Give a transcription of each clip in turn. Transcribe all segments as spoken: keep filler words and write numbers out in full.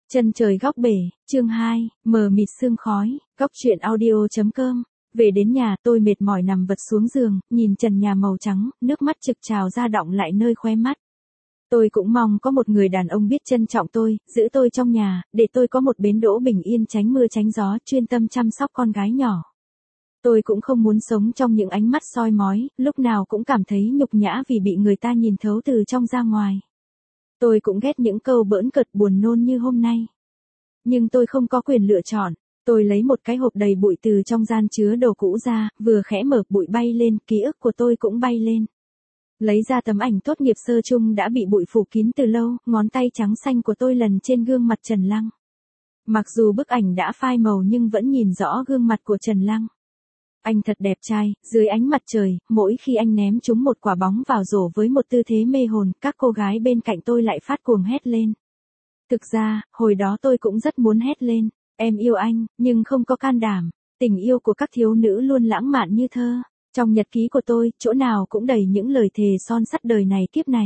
Chân trời góc bể, chương hai, mờ mịt sương khói, góc truyện audio.com. Về đến nhà tôi mệt mỏi nằm vật xuống giường, nhìn trần nhà màu trắng, nước mắt trực trào ra đọng lại nơi khóe mắt. Tôi cũng mong có một người đàn ông biết trân trọng tôi, giữ tôi trong nhà, để tôi có một bến đỗ bình yên tránh mưa tránh gió, chuyên tâm chăm sóc con gái nhỏ. Tôi cũng không muốn sống trong những ánh mắt soi mói, lúc nào cũng cảm thấy nhục nhã vì bị người ta nhìn thấu từ trong ra ngoài. Tôi cũng ghét những câu bỡn cợt buồn nôn như hôm nay. Nhưng tôi không có quyền lựa chọn. Tôi lấy một cái hộp đầy bụi từ trong gian chứa đồ cũ ra, vừa khẽ mở bụi bay lên, ký ức của tôi cũng bay lên. Lấy ra tấm ảnh tốt nghiệp sơ chung đã bị bụi phủ kín từ lâu, ngón tay trắng xanh của tôi lần trên gương mặt Trần Lăng. Mặc dù bức ảnh đã phai màu nhưng vẫn nhìn rõ gương mặt của Trần Lăng. Anh thật đẹp trai, dưới ánh mặt trời, mỗi khi anh ném trúng một quả bóng vào rổ với một tư thế mê hồn, các cô gái bên cạnh tôi lại phát cuồng hét lên. Thực ra, hồi đó tôi cũng rất muốn hét lên, em yêu anh, nhưng không có can đảm. Tình yêu của các thiếu nữ luôn lãng mạn như thơ. Trong nhật ký của tôi, chỗ nào cũng đầy những lời thề son sắt đời này kiếp này.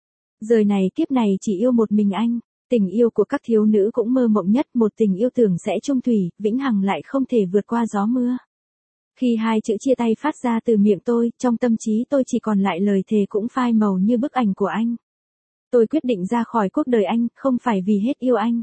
Đời này kiếp này chỉ yêu một mình anh. Tình yêu của các thiếu nữ cũng mơ mộng nhất, một tình yêu tưởng sẽ chung thủy, vĩnh hằng lại không thể vượt qua gió mưa. Khi hai chữ chia tay phát ra từ miệng tôi, trong tâm trí tôi chỉ còn lại lời thề cũng phai màu như bức ảnh của anh. Tôi quyết định ra khỏi cuộc đời anh, không phải vì hết yêu anh.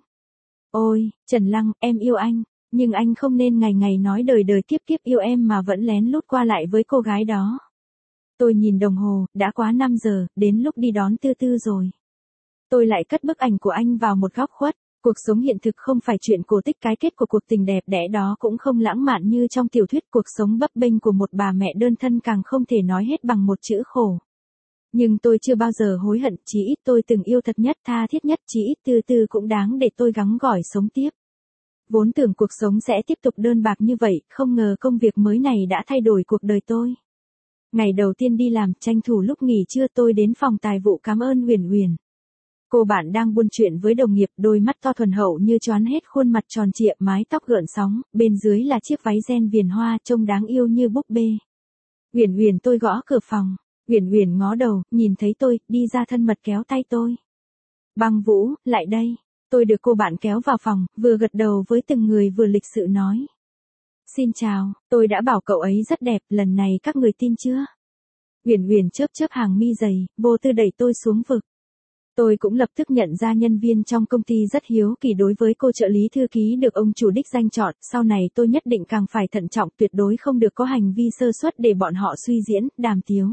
Ôi, Trần Lăng, em yêu anh, nhưng anh không nên ngày ngày nói đời đời kiếp kiếp yêu em mà vẫn lén lút qua lại với cô gái đó. Tôi nhìn đồng hồ, đã quá năm giờ, đến lúc đi đón Tư Tư rồi. Tôi lại cất bức ảnh của anh vào một góc khuất. Cuộc sống hiện thực không phải chuyện cổ tích, cái kết của cuộc tình đẹp đẽ đó cũng không lãng mạn như trong tiểu thuyết, cuộc sống bấp bênh của một bà mẹ đơn thân càng không thể nói hết bằng một chữ khổ. Nhưng tôi chưa bao giờ hối hận, chí ít tôi từng yêu thật nhất, tha thiết nhất, chí ít Tư Tư cũng đáng để tôi gắng gỏi sống tiếp. Vốn tưởng cuộc sống sẽ tiếp tục đơn bạc như vậy, không ngờ công việc mới này đã thay đổi cuộc đời tôi. Ngày đầu tiên đi làm, tranh thủ lúc nghỉ trưa tôi đến phòng tài vụ cảm ơn Uyển Uyển. Cô bạn đang buôn chuyện với đồng nghiệp, đôi mắt to thuần hậu như choán hết, khuôn mặt tròn trịa, mái tóc gợn sóng, bên dưới là chiếc váy ren viền hoa trông đáng yêu như búp bê. Uyển Uyển, tôi gõ cửa phòng. Uyển Uyển ngó đầu, nhìn thấy tôi, đi ra thân mật kéo tay tôi. Băng Vũ, lại đây. Tôi được cô bạn kéo vào phòng, vừa gật đầu với từng người vừa lịch sự nói. Xin chào, tôi đã bảo cậu ấy rất đẹp, lần này các người tin chưa? Uyển Uyển chớp chớp hàng mi dày, vô tư đẩy tôi xuống vực. Tôi cũng lập tức nhận ra nhân viên trong công ty rất hiếu kỳ đối với cô trợ lý thư ký được ông chủ đích danh chọn, sau này tôi nhất định càng phải thận trọng, tuyệt đối không được có hành vi sơ suất để bọn họ suy diễn, đàm tiếu.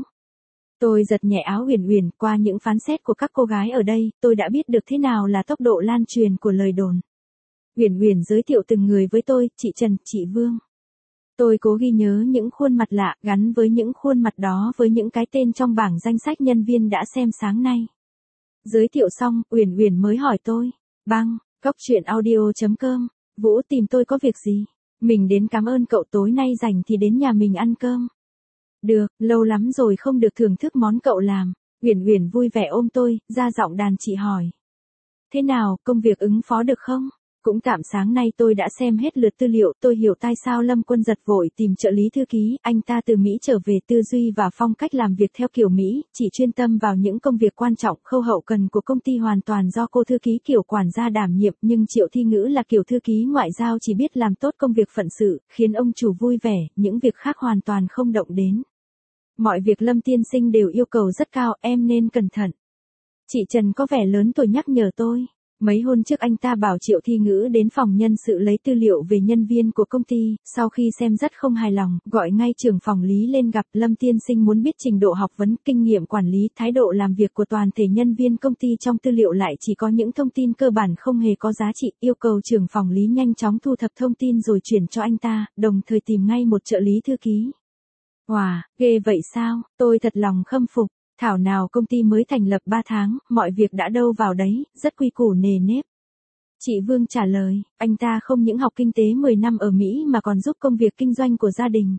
Tôi giật nhẹ áo Uyển Uyển, qua những phán xét của các cô gái ở đây, tôi đã biết được thế nào là tốc độ lan truyền của lời đồn. Uyển Uyển giới thiệu từng người với tôi, chị Trần, chị Vương. Tôi cố ghi nhớ những khuôn mặt lạ, gắn với những khuôn mặt đó với những cái tên trong bảng danh sách nhân viên đã xem sáng nay. Giới thiệu xong, Uyển Uyển mới hỏi tôi, băng, góc truyện audio.com, Vũ tìm tôi có việc gì? Mình đến cảm ơn cậu, tối nay rảnh thì đến nhà mình ăn cơm. Được, lâu lắm rồi không được thưởng thức món cậu làm. Uyển Uyển vui vẻ ôm tôi, ra giọng đàn chị hỏi. Thế nào, công việc ứng phó được không? Cũng tạm, sáng nay tôi đã xem hết lượt tư liệu, tôi hiểu tại sao Lâm Quân Giật vội tìm trợ lý thư ký, anh ta từ Mỹ trở về, tư duy và phong cách làm việc theo kiểu Mỹ, chỉ chuyên tâm vào những công việc quan trọng, khâu hậu cần của công ty hoàn toàn do cô thư ký kiểu quản gia đảm nhiệm, nhưng Triệu Thi Ngữ là kiểu thư ký ngoại giao chỉ biết làm tốt công việc phận sự, khiến ông chủ vui vẻ, những việc khác hoàn toàn không động đến. Mọi việc Lâm tiên sinh đều yêu cầu rất cao, em nên cẩn thận. Chị Trần có vẻ lớn tuổi nhắc nhở tôi. Mấy hôm trước anh ta bảo Triệu Thi Ngữ đến phòng nhân sự lấy tư liệu về nhân viên của công ty, sau khi xem rất không hài lòng, gọi ngay trưởng phòng lý lên gặp. Lâm tiên sinh muốn biết trình độ học vấn, kinh nghiệm quản lý, thái độ làm việc của toàn thể nhân viên công ty, trong tư liệu lại chỉ có những thông tin cơ bản không hề có giá trị, yêu cầu trưởng phòng lý nhanh chóng thu thập thông tin rồi chuyển cho anh ta, đồng thời tìm ngay một trợ lý thư ký. Wow, ghê vậy sao, tôi thật lòng khâm phục. Thảo nào công ty mới thành lập ba tháng, mọi việc đã đâu vào đấy, rất quy củ nề nếp. Chị Vương trả lời, anh ta không những học kinh tế mười năm ở Mỹ mà còn giúp công việc kinh doanh của gia đình.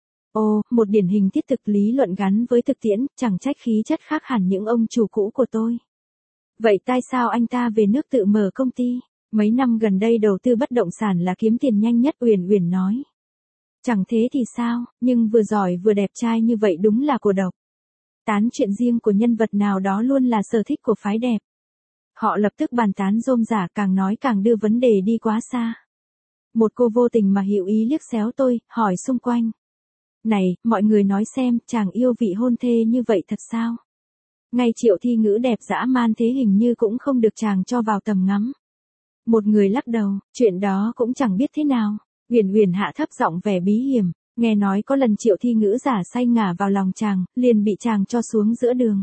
Ồ, một điển hình thiết thực, lý luận gắn với thực tiễn, chẳng trách khí chất khác hẳn những ông chủ cũ của tôi. Vậy tại sao anh ta về nước tự mở công ty? Mấy năm gần đây đầu tư bất động sản là kiếm tiền nhanh nhất, Uyển Uyển nói. Chẳng thế thì sao, nhưng vừa giỏi vừa đẹp trai như vậy đúng là cô độc. Tán chuyện riêng của nhân vật nào đó luôn là sở thích của phái đẹp. Họ lập tức bàn tán rôm rả, càng nói càng đưa vấn đề đi quá xa. Một cô vô tình mà hữu ý liếc xéo tôi, hỏi xung quanh. Này, mọi người nói xem, chàng yêu vị hôn thê như vậy thật sao? Ngay Triệu Thi Ngữ đẹp dã man thế hình như cũng không được chàng cho vào tầm ngắm. Một người lắc đầu, chuyện đó cũng chẳng biết thế nào. Uyển Uyển hạ thấp giọng vẻ bí hiểm, nghe nói có lần Triệu Thi Ngữ giả say ngả vào lòng chàng, liền bị chàng cho xuống giữa đường.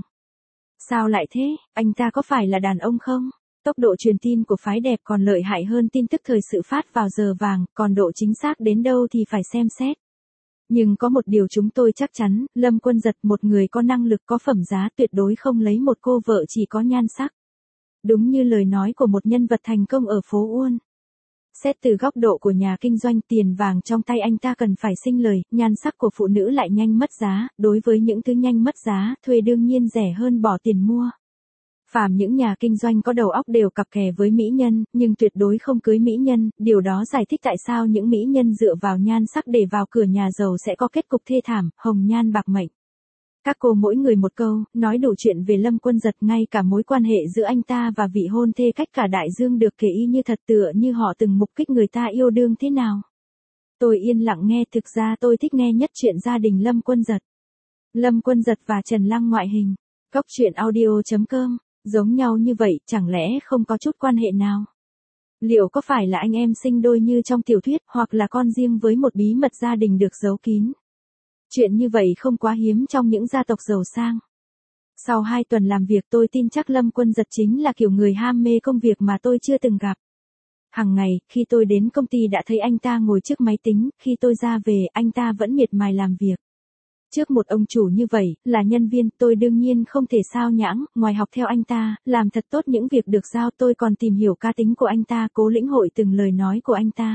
Sao lại thế, anh ta có phải là đàn ông không? Tốc độ truyền tin của phái đẹp còn lợi hại hơn tin tức thời sự phát vào giờ vàng, còn độ chính xác đến đâu thì phải xem xét. Nhưng có một điều chúng tôi chắc chắn, Lâm Quân Giật, một người có năng lực có phẩm giá, tuyệt đối không lấy một cô vợ chỉ có nhan sắc. Đúng như lời nói của một nhân vật thành công ở phố Uôn. Xét từ góc độ của nhà kinh doanh, tiền vàng trong tay anh ta cần phải sinh lời, nhan sắc của phụ nữ lại nhanh mất giá, đối với những thứ nhanh mất giá, thuê đương nhiên rẻ hơn bỏ tiền mua. Phàm những nhà kinh doanh có đầu óc đều cặp kè với mỹ nhân, nhưng tuyệt đối không cưới mỹ nhân, điều đó giải thích tại sao những mỹ nhân dựa vào nhan sắc để vào cửa nhà giàu sẽ có kết cục thê thảm, hồng nhan bạc mệnh. Các cô mỗi người một câu, nói đủ chuyện về Lâm Quân Giật, ngay cả mối quan hệ giữa anh ta và vị hôn thê cách cả đại dương được kể y như thật, tựa như họ từng mục kích người ta yêu đương thế nào. Tôi yên lặng nghe, thực ra tôi thích nghe nhất chuyện gia đình Lâm Quân Giật. Lâm Quân Giật và Trần Lăng ngoại hình. Cốc truyện audio chấm com. Giống nhau như vậy, chẳng lẽ không có chút quan hệ nào? Liệu có phải là anh em sinh đôi như trong tiểu thuyết, hoặc là con riêng với một bí mật gia đình được giấu kín? Chuyện như vậy không quá hiếm trong những gia tộc giàu sang. Sau hai tuần làm việc, tôi tin chắc Lâm Quân Giật chính là kiểu người ham mê công việc mà tôi chưa từng gặp. Hằng ngày, khi tôi đến công ty đã thấy anh ta ngồi trước máy tính, khi tôi ra về, anh ta vẫn miệt mài làm việc. Trước một ông chủ như vậy, là nhân viên, tôi đương nhiên không thể sao nhãng, ngoài học theo anh ta, làm thật tốt những việc được giao, tôi còn tìm hiểu cá tính của anh ta, cố lĩnh hội từng lời nói của anh ta.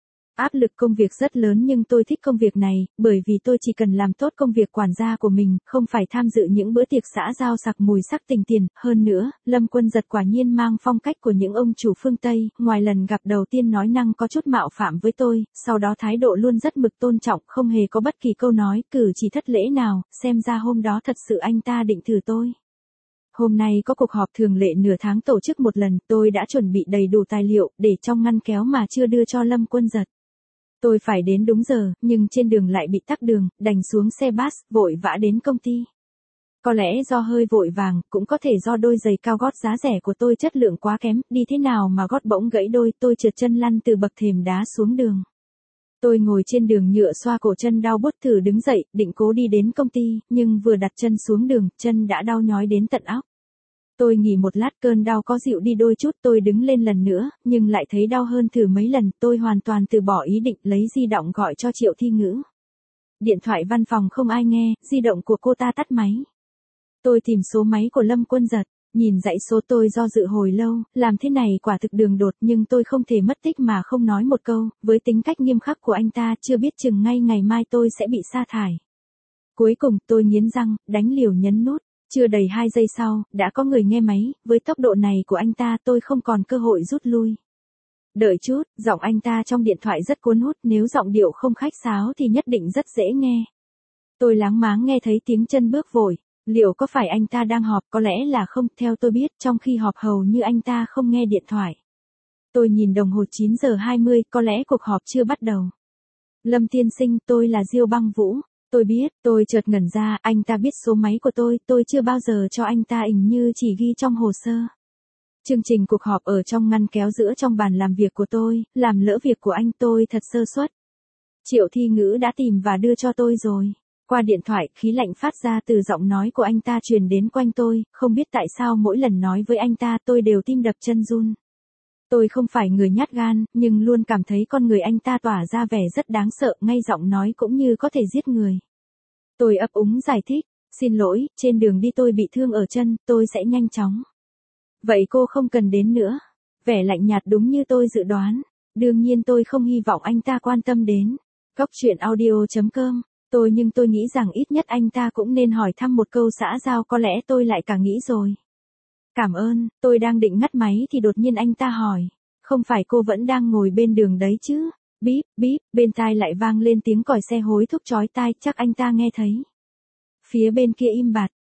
Áp lực công việc rất lớn nhưng tôi thích công việc này, bởi vì tôi chỉ cần làm tốt công việc quản gia của mình, không phải tham dự những bữa tiệc xã giao sặc mùi sắc tình tiền. Hơn nữa, Lâm Quân Giật quả nhiên mang phong cách của những ông chủ phương Tây, ngoài lần gặp đầu tiên nói năng có chút mạo phạm với tôi, sau đó thái độ luôn rất mực tôn trọng, không hề có bất kỳ câu nói, cử chỉ thất lễ nào, xem ra hôm đó thật sự anh ta định thử tôi. Hôm nay có cuộc họp thường lệ nửa tháng tổ chức một lần, tôi đã chuẩn bị đầy đủ tài liệu, để trong ngăn kéo mà chưa đưa cho Lâm Quân Giật. Tôi phải đến đúng giờ, nhưng trên đường lại bị tắc đường, đành xuống xe bus, vội vã đến công ty. Có lẽ do hơi vội vàng, cũng có thể do đôi giày cao gót giá rẻ của tôi chất lượng quá kém, đi thế nào mà gót bỗng gãy đôi, tôi trượt chân lăn từ bậc thềm đá xuống đường. Tôi ngồi trên đường nhựa xoa cổ chân đau buốt, thử đứng dậy, định cố đi đến công ty, nhưng vừa đặt chân xuống đường, chân đã đau nhói đến tận óc. Tôi nghỉ một lát, cơn đau có dịu đi đôi chút, tôi đứng lên lần nữa, nhưng lại thấy đau hơn thử mấy lần, tôi hoàn toàn từ bỏ ý định, lấy di động gọi cho Triệu Thi Ngữ. Điện thoại văn phòng không ai nghe, di động của cô ta tắt máy. Tôi tìm số máy của Lâm Quân Giật, nhìn dãy số, tôi do dự hồi lâu, làm thế này quả thực đường đột, nhưng tôi không thể mất tích mà không nói một câu, với tính cách nghiêm khắc của anh ta, chưa biết chừng ngay ngày mai tôi sẽ bị sa thải. Cuối cùng, tôi nghiến răng, đánh liều nhấn nút. Chưa đầy hai giây sau, đã có người nghe máy, với tốc độ này của anh ta tôi không còn cơ hội rút lui. Đợi chút, giọng anh ta trong điện thoại rất cuốn hút, nếu giọng điệu không khách sáo thì nhất định rất dễ nghe. Tôi láng máng nghe thấy tiếng chân bước vội, liệu có phải anh ta đang họp, có lẽ là không, theo tôi biết, trong khi họp hầu như anh ta không nghe điện thoại. Tôi nhìn đồng hồ chín giờ hai mươi, có lẽ cuộc họp chưa bắt đầu. Lâm tiên sinh, tôi là Diêu Băng Vũ. Tôi biết, tôi chợt ngẩn ra, anh ta biết số máy của tôi, tôi chưa bao giờ cho anh ta, hình như chỉ ghi trong hồ sơ. Chương trình cuộc họp ở trong ngăn kéo giữa trong bàn làm việc của tôi, làm lỡ việc của anh, tôi thật sơ suất. Triệu Thi Ngữ đã tìm và đưa cho tôi rồi. Qua điện thoại, khí lạnh phát ra từ giọng nói của anh ta truyền đến quanh tôi, không biết tại sao mỗi lần nói với anh ta tôi đều tim đập chân run. Tôi không phải người nhát gan, nhưng luôn cảm thấy con người anh ta tỏa ra vẻ rất đáng sợ, ngay giọng nói cũng như có thể giết người. Tôi ấp úng giải thích, xin lỗi, trên đường đi tôi bị thương ở chân, tôi sẽ nhanh chóng. Vậy cô không cần đến nữa. Vẻ lạnh nhạt đúng như tôi dự đoán. Đương nhiên tôi không hy vọng anh ta quan tâm đến. Cốc truyện audio chấm com. Tôi nhưng tôi nghĩ rằng ít nhất anh ta cũng nên hỏi thăm một câu xã giao, có lẽ tôi lại cả nghĩ rồi. Cảm ơn, tôi đang định ngắt máy thì đột nhiên anh ta hỏi. Không phải cô vẫn đang ngồi bên đường đấy chứ? Bíp, bíp, bên tai lại vang lên tiếng còi xe hối thúc chói tai, chắc anh ta nghe thấy. Phía bên kia im bặt,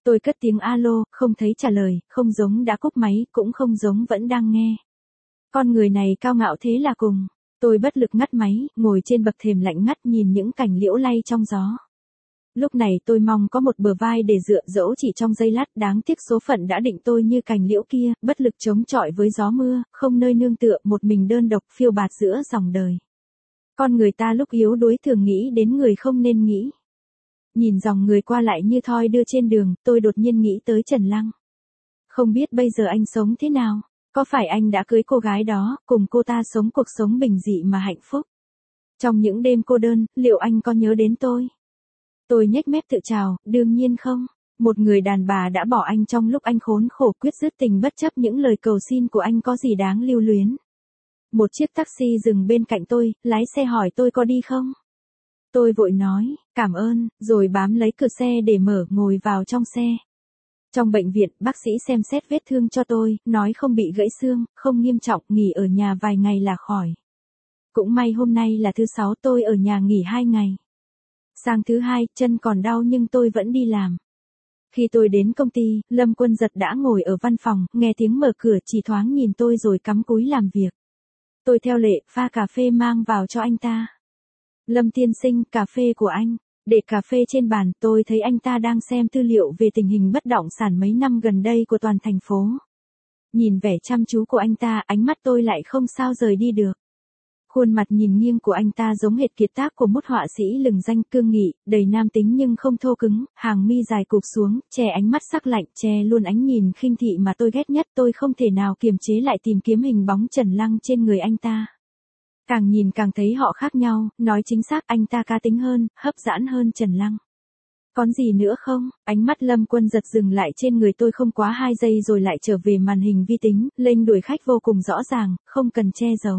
Tôi cất tiếng alo, không thấy trả lời, không giống đã cúp máy, cũng không giống vẫn đang nghe. Con người này cao ngạo thế là cùng. Tôi bất lực ngắt máy, ngồi trên bậc thềm lạnh ngắt nhìn những cành liễu lay trong gió. Lúc này tôi mong có một bờ vai để dựa dẫu chỉ trong giây lát, đáng tiếc số phận đã định tôi như cành liễu kia, bất lực chống chọi với gió mưa, không nơi nương tựa, một mình đơn độc phiêu bạt giữa dòng đời. Con người ta lúc yếu đuối thường nghĩ đến người không nên nghĩ. Nhìn dòng người qua lại như thoi đưa trên đường, tôi đột nhiên nghĩ tới Trần Lăng. Không biết bây giờ anh sống thế nào? Có phải anh đã cưới cô gái đó, cùng cô ta sống cuộc sống bình dị mà hạnh phúc? Trong những đêm cô đơn, liệu anh có nhớ đến tôi? Tôi nhếch mép tự chào, đương nhiên không. Một người đàn bà đã bỏ anh trong lúc anh khốn khổ quyết dứt tình bất chấp những lời cầu xin của anh có gì đáng lưu luyến. Một chiếc taxi dừng bên cạnh tôi, lái xe hỏi tôi có đi không? Tôi vội nói, cảm ơn, rồi bám lấy cửa xe để mở, ngồi vào trong xe. Trong bệnh viện, bác sĩ xem xét vết thương cho tôi, nói không bị gãy xương, không nghiêm trọng, nghỉ ở nhà vài ngày là khỏi. Cũng may hôm nay là thứ sáu, tôi ở nhà nghỉ hai ngày. Sang thứ hai, chân còn đau nhưng tôi vẫn đi làm. Khi tôi đến công ty, Lâm Quân Giật đã ngồi ở văn phòng, nghe tiếng mở cửa chỉ thoáng nhìn tôi rồi cắm cúi làm việc. Tôi theo lệ, pha cà phê mang vào cho anh ta. Lâm tiên sinh, cà phê của anh. Để cà phê trên bàn, tôi thấy anh ta đang xem tư liệu về tình hình bất động sản mấy năm gần đây của toàn thành phố. Nhìn vẻ chăm chú của anh ta, ánh mắt tôi lại không sao rời đi được. Khuôn mặt nhìn nghiêng của anh ta giống hệt kiệt tác của một họa sĩ lừng danh, cương nghị, đầy nam tính nhưng không thô cứng, hàng mi dài cụp xuống, che ánh mắt sắc lạnh, che luôn ánh nhìn khinh thị mà tôi ghét nhất. Tôi không thể nào kiềm chế lại tìm kiếm hình bóng Trần Lăng trên người anh ta. Càng nhìn càng thấy họ khác nhau, nói chính xác anh ta cá tính hơn, hấp dẫn hơn Trần Lăng. Còn gì nữa không? Ánh mắt Lâm Quân Giật dừng lại trên người tôi không quá hai giây rồi lại trở về màn hình vi tính, lệnh đuổi khách vô cùng rõ ràng, không cần che giấu.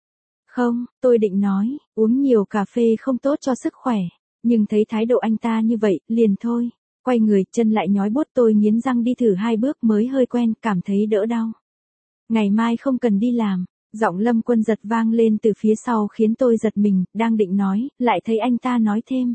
Không, tôi định nói, uống nhiều cà phê không tốt cho sức khỏe, nhưng thấy thái độ anh ta như vậy, liền thôi. Quay người, chân lại nhói buốt, tôi nghiến răng đi thử hai bước mới hơi quen, cảm thấy đỡ đau. Ngày mai không cần đi làm. Giọng Lâm Quân Giật vang lên từ phía sau khiến tôi giật mình, đang định nói, lại thấy anh ta nói thêm.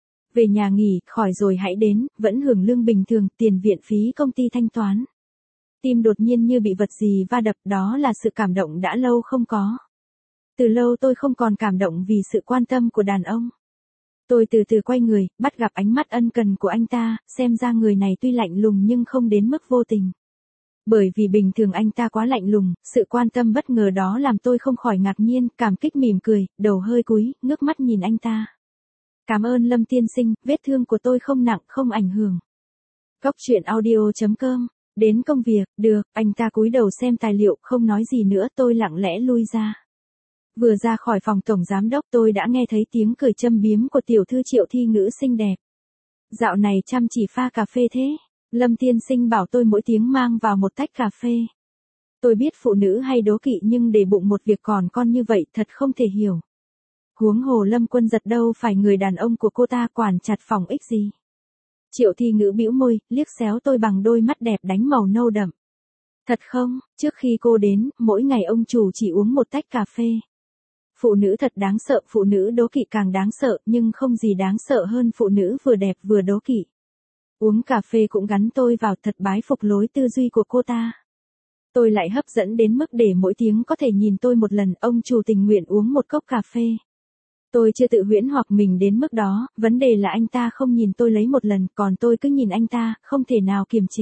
Về nhà nghỉ, khỏi rồi hãy đến, vẫn hưởng lương bình thường, tiền viện phí công ty thanh toán. Tim đột nhiên như bị vật gì va đập, đó là sự cảm động đã lâu không có. Từ lâu tôi không còn cảm động vì sự quan tâm của đàn ông. Tôi từ từ quay người, bắt gặp ánh mắt ân cần của anh ta, xem ra người này tuy lạnh lùng nhưng không đến mức vô tình. Bởi vì bình thường anh ta quá lạnh lùng, sự quan tâm bất ngờ đó làm tôi không khỏi ngạc nhiên, cảm kích mỉm cười, đầu hơi cúi, ngước mắt nhìn anh ta. Cảm ơn Lâm tiên sinh, vết thương của tôi không nặng, không ảnh hưởng. Góc truyện audio chấm com, đến công việc, được, anh ta cúi đầu xem tài liệu, không nói gì nữa, tôi lặng lẽ lui ra. Vừa ra khỏi phòng tổng giám đốc tôi đã nghe thấy tiếng cười châm biếm của tiểu thư Triệu Thi Ngữ xinh đẹp. Dạo này chăm chỉ pha cà phê thế. Lâm tiên sinh bảo tôi mỗi tiếng mang vào một tách cà phê. Tôi biết phụ nữ hay đố kỵ nhưng để bụng một việc còn con như vậy thật không thể hiểu. Huống hồ Lâm Quân Giật đâu phải người đàn ông của cô ta quản chặt phòng ích gì. Triệu Thi Ngữ bĩu môi, liếc xéo tôi bằng đôi mắt đẹp đánh màu nâu đậm. Thật không, trước khi cô đến, mỗi ngày ông chủ chỉ uống một tách cà phê. Phụ nữ thật đáng sợ, phụ nữ đố kỵ càng đáng sợ, nhưng không gì đáng sợ hơn phụ nữ vừa đẹp vừa đố kỵ. Uống cà phê cũng gắn tôi vào, thật bái phục lối tư duy của cô ta. Tôi lại hấp dẫn đến mức để mỗi tiếng có thể nhìn tôi một lần, ông chủ tình nguyện uống một cốc cà phê. Tôi chưa tự huyễn hoặc mình đến mức đó, vấn đề là anh ta không nhìn tôi lấy một lần, còn tôi cứ nhìn anh ta, không thể nào kiềm chế.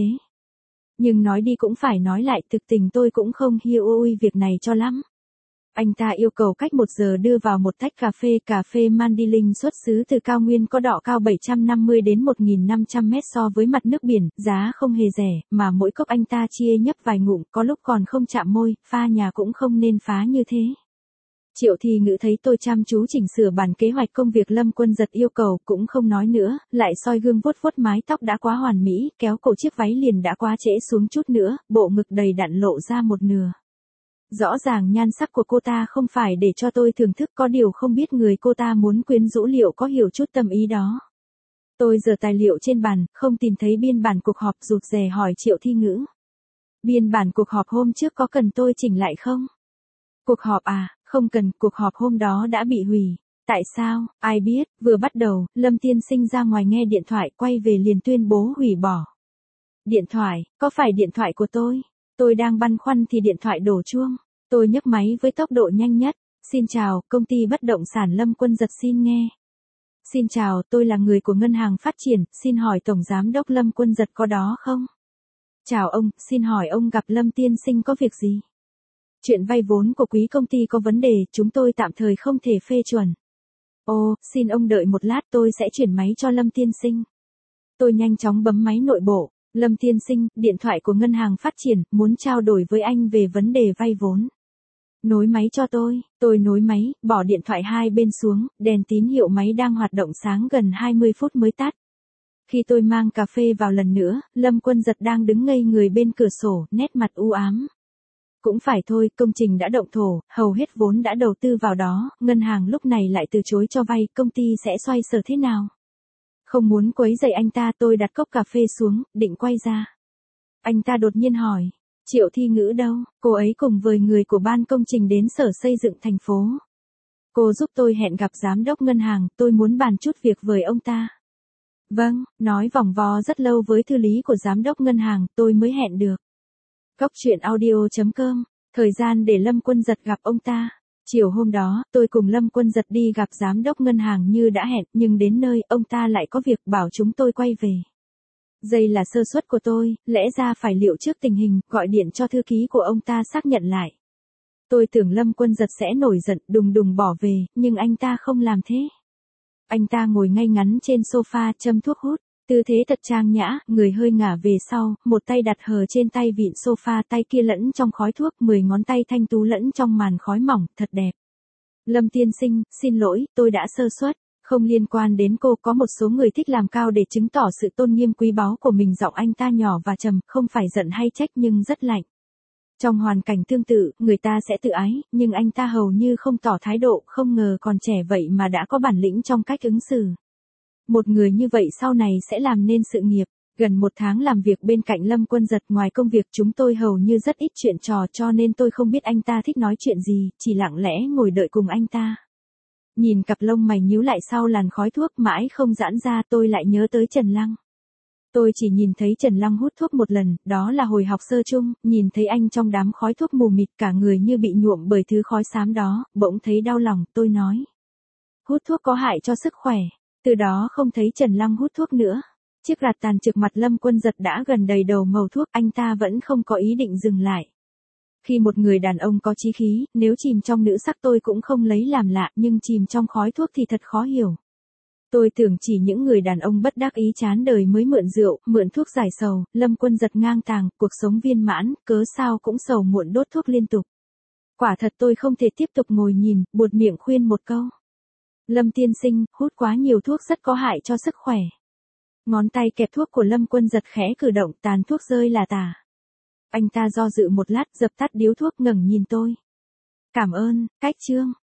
Nhưng nói đi cũng phải nói lại, thực tình tôi cũng không hiểu ui việc này cho lắm. Anh ta yêu cầu cách một giờ đưa vào một tách cà phê, cà phê Mandiling xuất xứ từ cao nguyên có độ cao bảy trăm năm mươi đến một nghìn năm trăm mét so với mặt nước biển, giá không hề rẻ, mà mỗi cốc anh ta chia nhấp vài ngụm, có lúc còn không chạm môi, pha nhà cũng không nên phá như thế. Triệu Thi Ngữ thấy tôi chăm chú chỉnh sửa bản kế hoạch công việc Lâm Quân Giật yêu cầu, cũng không nói nữa, lại soi gương vuốt vuốt mái tóc đã quá hoàn mỹ, kéo cổ chiếc váy liền đã quá trễ xuống chút nữa, bộ ngực đầy đặn lộ ra một nửa. Rõ ràng nhan sắc của cô ta không phải để cho tôi thưởng thức, có điều không biết người cô ta muốn quyến rũ liệu có hiểu chút tâm ý đó. Tôi giở tài liệu trên bàn, không tìm thấy biên bản cuộc họp, rụt rè hỏi Triệu Thi Ngữ. Biên bản cuộc họp hôm trước có cần tôi chỉnh lại không? Cuộc họp à, không cần, cuộc họp hôm đó đã bị hủy. Tại sao, ai biết, vừa bắt đầu, Lâm tiên sinh ra ngoài nghe điện thoại, quay về liền tuyên bố hủy bỏ. Điện thoại, có phải điện thoại của tôi? Tôi đang băn khoăn thì điện thoại đổ chuông. Tôi nhấc máy với tốc độ nhanh nhất. Xin chào, công ty bất động sản Lâm Quân Giật xin nghe. Xin chào, tôi là người của Ngân hàng Phát triển, xin hỏi Tổng Giám đốc Lâm Quân Giật có đó không? Chào ông, xin hỏi ông gặp Lâm tiên sinh có việc gì? Chuyện vay vốn của quý công ty có vấn đề, chúng tôi tạm thời không thể phê chuẩn. Ồ, xin ông đợi một lát tôi sẽ chuyển máy cho Lâm tiên sinh. Tôi nhanh chóng bấm máy nội bộ. Lâm tiên sinh, điện thoại của Ngân hàng Phát triển, muốn trao đổi với anh về vấn đề vay vốn. Nối máy cho tôi, tôi nối máy, bỏ điện thoại hai bên xuống, đèn tín hiệu máy đang hoạt động sáng gần hai mươi phút mới tắt. Khi tôi mang cà phê vào lần nữa, Lâm Quân Giật đang đứng ngây người bên cửa sổ, nét mặt u ám. Cũng phải thôi, công trình đã động thổ, hầu hết vốn đã đầu tư vào đó, ngân hàng lúc này lại từ chối cho vay, công ty sẽ xoay sở thế nào? Không muốn quấy rầy anh ta, tôi đặt cốc cà phê xuống, định quay ra. Anh ta đột nhiên hỏi, Triệu Thi Ngữ đâu? Cô ấy cùng với người của ban công trình đến sở xây dựng thành phố. Cô giúp tôi hẹn gặp giám đốc ngân hàng, tôi muốn bàn chút việc với ông ta. Vâng, nói vòng vo rất lâu với thư lý của giám đốc ngân hàng, tôi mới hẹn được. Góc truyện audio chấm com, thời gian để Lâm Quân Giật gặp ông ta. Chiều hôm đó, tôi cùng Lâm Quân Giật đi gặp giám đốc ngân hàng như đã hẹn, nhưng đến nơi, ông ta lại có việc bảo chúng tôi quay về. Đây là sơ suất của tôi, lẽ ra phải liệu trước tình hình, gọi điện cho thư ký của ông ta xác nhận lại. Tôi tưởng Lâm Quân Giật sẽ nổi giận, đùng đùng bỏ về, nhưng anh ta không làm thế. Anh ta ngồi ngay ngắn trên sofa, châm thuốc hút, tư thế thật trang nhã, người hơi ngả về sau, một tay đặt hờ trên tay vịn sofa, tay kia lẫn trong khói thuốc, mười ngón tay thanh tú lẫn trong màn khói mỏng, thật đẹp. Lâm tiên sinh, xin lỗi, tôi đã sơ suất. Không liên quan đến cô, có một số người thích làm cao để chứng tỏ sự tôn nghiêm quý báu của mình. Giọng anh ta nhỏ và trầm, không phải giận hay trách nhưng rất lạnh. Trong hoàn cảnh tương tự, người ta sẽ tự ái, nhưng anh ta hầu như không tỏ thái độ, không ngờ còn trẻ vậy mà đã có bản lĩnh trong cách ứng xử. Một người như vậy sau này sẽ làm nên sự nghiệp. Gần một tháng làm việc bên cạnh Lâm Quân Giật, ngoài công việc chúng tôi hầu như rất ít chuyện trò, cho nên tôi không biết anh ta thích nói chuyện gì, chỉ lặng lẽ ngồi đợi cùng anh ta. Nhìn cặp lông mày nhíu lại sau làn khói thuốc mãi không giãn ra, tôi lại nhớ tới Trần Lăng. Tôi chỉ nhìn thấy Trần Lăng hút thuốc một lần, đó là hồi học sơ chung, nhìn thấy anh trong đám khói thuốc mù mịt, cả người như bị nhuộm bởi thứ khói xám đó, bỗng thấy đau lòng, tôi nói. Hút thuốc có hại cho sức khỏe, từ đó không thấy Trần Lăng hút thuốc nữa. Chiếc rạt tàn trực mặt Lâm Quân Giật đã gần đầy đầu màu thuốc, anh ta vẫn không có ý định dừng lại. Khi một người đàn ông có chí khí, nếu chìm trong nữ sắc tôi cũng không lấy làm lạ, nhưng chìm trong khói thuốc thì thật khó hiểu. Tôi tưởng chỉ những người đàn ông bất đắc ý chán đời mới mượn rượu, mượn thuốc giải sầu. Lâm Quân Giật ngang tàng, cuộc sống viên mãn, cớ sao cũng sầu muộn đốt thuốc liên tục. Quả thật tôi không thể tiếp tục ngồi nhìn, buột miệng khuyên một câu. Lâm tiên sinh, hút quá nhiều thuốc rất có hại cho sức khỏe. Ngón tay kẹp thuốc của Lâm Quân Giật khẽ cử động, tàn thuốc rơi là tả. Anh ta do dự một lát, dập tắt điếu thuốc, ngẩng nhìn tôi. Cảm ơn, cách chương.